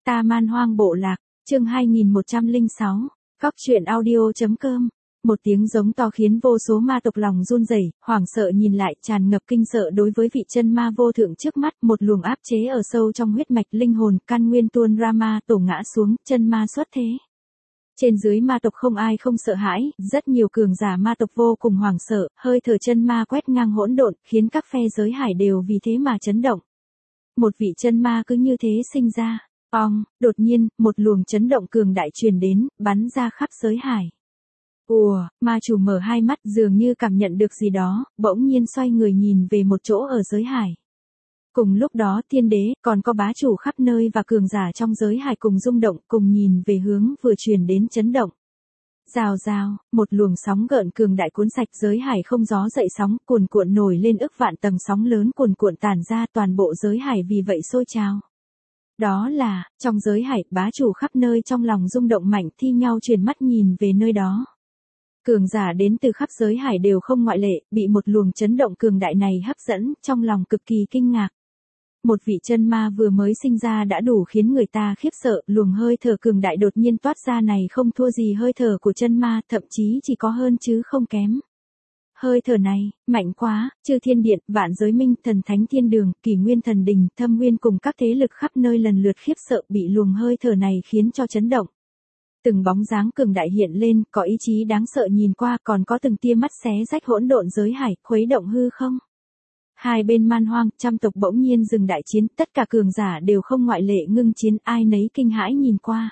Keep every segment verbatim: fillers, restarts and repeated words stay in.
Ta Man Hoang Bộ Lạc, chương hai nghìn một trăm lẻ sáu, Cóc truyện audio chấm com. Một tiếng giống to khiến vô số ma tộc lòng run rẩy, hoảng sợ nhìn lại, tràn ngập kinh sợ đối với vị chân ma vô thượng trước mắt, một luồng áp chế ở sâu trong huyết mạch linh hồn, căn nguyên tuôn ra ma tổ ngã xuống, chân ma xuất thế. Trên dưới ma tộc không ai không sợ hãi, rất nhiều cường giả ma tộc vô cùng hoảng sợ, hơi thở chân ma quét ngang hỗn độn, khiến các phe giới hải đều vì thế mà chấn động. Một vị chân ma cứ như thế sinh ra. Ong, đột nhiên, một luồng chấn động cường đại truyền đến, bắn ra khắp giới hải. Ùa, ma chủ mở hai mắt dường như cảm nhận được gì đó, bỗng nhiên xoay người nhìn về một chỗ ở giới hải. Cùng lúc đó tiên đế, còn có bá chủ khắp nơi và cường giả trong giới hải cùng rung động, cùng nhìn về hướng vừa truyền đến chấn động. Rào rào, một luồng sóng gợn cường đại cuốn sạch giới hải không gió dậy sóng, cuồn cuộn nổi lên ức vạn tầng sóng lớn cuồn cuộn tản ra, toàn bộ giới hải vì vậy sôi trào. Đó là, trong giới hải, bá chủ khắp nơi trong lòng rung động mạnh thi nhau truyền mắt nhìn về nơi đó. Cường giả đến từ khắp giới hải đều không ngoại lệ, bị một luồng chấn động cường đại này hấp dẫn, trong lòng cực kỳ kinh ngạc. Một vị chân ma vừa mới sinh ra đã đủ khiến người ta khiếp sợ, luồng hơi thở cường đại đột nhiên toát ra này không thua gì hơi thở của chân ma, thậm chí chỉ có hơn chứ không kém. Hơi thở này, mạnh quá, chư thiên điện, vạn giới minh, thần thánh thiên đường, kỷ nguyên thần đình, thâm nguyên cùng các thế lực khắp nơi lần lượt khiếp sợ bị luồng hơi thở này khiến cho chấn động. Từng bóng dáng cường đại hiện lên, có ý chí đáng sợ nhìn qua, còn có từng tia mắt xé rách hỗn độn giới hải, khuấy động hư không. Hai bên man hoang, trăm tộc bỗng nhiên dừng đại chiến, tất cả cường giả đều không ngoại lệ ngưng chiến, ai nấy kinh hãi nhìn qua.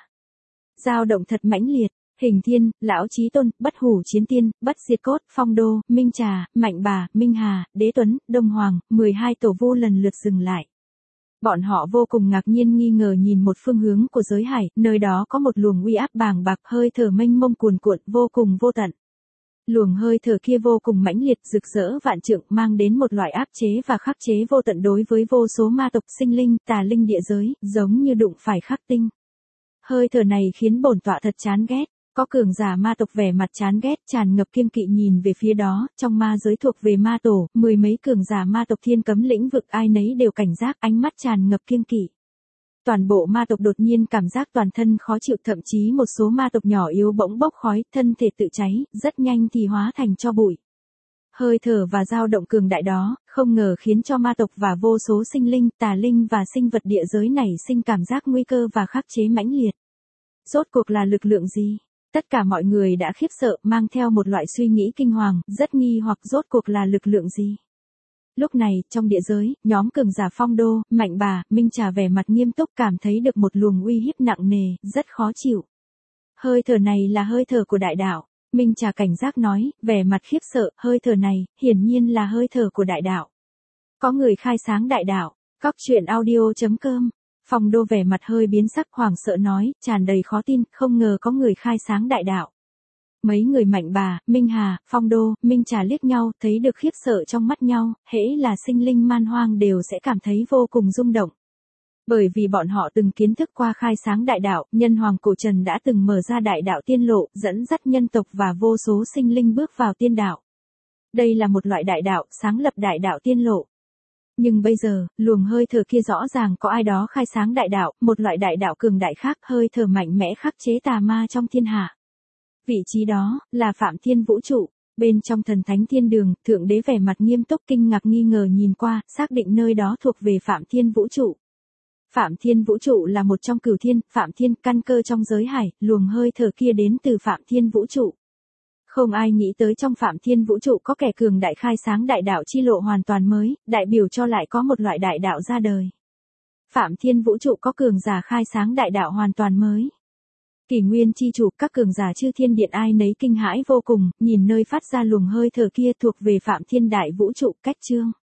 Dao động thật mãnh liệt. Hình Thiên, Lão Chí Tôn, Bất Hủ Chiến Tiên, Bất Diệt Cốt, Phong Đô, Minh Trà, Mạnh Bà, Minh Hà, Đế Tuấn, Đông Hoàng, mười hai tổ vu lần lượt dừng lại. Bọn họ vô cùng ngạc nhiên nghi ngờ nhìn một phương hướng của giới hải, nơi đó có một luồng uy áp bàng bạc hơi thở mênh mông cuồn cuộn vô cùng vô tận. Luồng hơi thở kia vô cùng mãnh liệt rực rỡ vạn trượng mang đến một loại áp chế và khắc chế vô tận đối với vô số ma tộc sinh linh, tà linh địa giới, giống như đụng phải khắc tinh. Hơi thở này khiến bổn tọa thật chán ghét. Có cường giả ma tộc vẻ mặt chán ghét tràn ngập kiêng kỵ nhìn về phía đó, trong ma giới thuộc về ma tổ, mười mấy cường giả ma tộc thiên cấm lĩnh vực ai nấy đều cảnh giác ánh mắt tràn ngập kiêng kỵ. Toàn bộ ma tộc đột nhiên cảm giác toàn thân khó chịu thậm chí một số ma tộc nhỏ yếu bỗng bốc khói, thân thể tự cháy, rất nhanh thì hóa thành tro bụi. Hơi thở và dao động cường đại đó, không ngờ khiến cho ma tộc và vô số sinh linh, tà linh và sinh vật địa giới nảy sinh cảm giác nguy cơ và khắc chế mãnh liệt. Rốt cuộc là lực lượng gì? Tất cả mọi người đã khiếp sợ, mang theo một loại suy nghĩ kinh hoàng, rất nghi hoặc rốt cuộc là lực lượng gì. Lúc này, trong địa giới, nhóm cường giả Phong Đô, Mạnh Bà, Minh Trà vẻ mặt nghiêm túc cảm thấy được một luồng uy hiếp nặng nề, rất khó chịu. Hơi thở này là hơi thở của đại đạo. Minh Trà cảnh giác nói, vẻ mặt khiếp sợ, hơi thở này, hiển nhiên là hơi thở của đại đạo. Có người khai sáng đại đạo. Cóc truyện audio chấm com. Phong Đô vẻ mặt hơi biến sắc hoảng sợ nói, tràn đầy khó tin, không ngờ có người khai sáng đại đạo. Mấy người Mạnh Bà, Minh Hà, Phong Đô, Minh Trà liếc nhau, thấy được khiếp sợ trong mắt nhau, hễ là sinh linh man hoang đều sẽ cảm thấy vô cùng rung động. Bởi vì bọn họ từng kiến thức qua khai sáng đại đạo, nhân hoàng cổ trần đã từng mở ra đại đạo tiên lộ, dẫn dắt nhân tộc và vô số sinh linh bước vào tiên đạo. Đây là một loại đại đạo, sáng lập đại đạo tiên lộ. Nhưng bây giờ, luồng hơi thở kia rõ ràng có ai đó khai sáng đại đạo, một loại đại đạo cường đại khác, hơi thở mạnh mẽ khắc chế tà ma trong thiên hạ. Vị trí đó, là Phạm Thiên Vũ Trụ. Bên trong thần thánh thiên đường, Thượng Đế vẻ mặt nghiêm túc kinh ngạc nghi ngờ nhìn qua, xác định nơi đó thuộc về Phạm Thiên Vũ Trụ. Phạm Thiên Vũ Trụ là một trong cửu thiên, Phạm Thiên căn cơ trong giới hải, luồng hơi thở kia đến từ Phạm Thiên Vũ Trụ. Không ai nghĩ tới trong Phạm Thiên Vũ Trụ có kẻ cường đại khai sáng đại đạo chi lộ hoàn toàn mới, đại biểu cho lại có một loại đại đạo ra đời. Phạm Thiên Vũ Trụ có cường giả khai sáng đại đạo hoàn toàn mới. Kỷ nguyên chi chủ, các cường giả chư thiên điện ai nấy kinh hãi vô cùng, nhìn nơi phát ra luồng hơi thở kia thuộc về Phạm Thiên Đại Vũ Trụ, cách chương.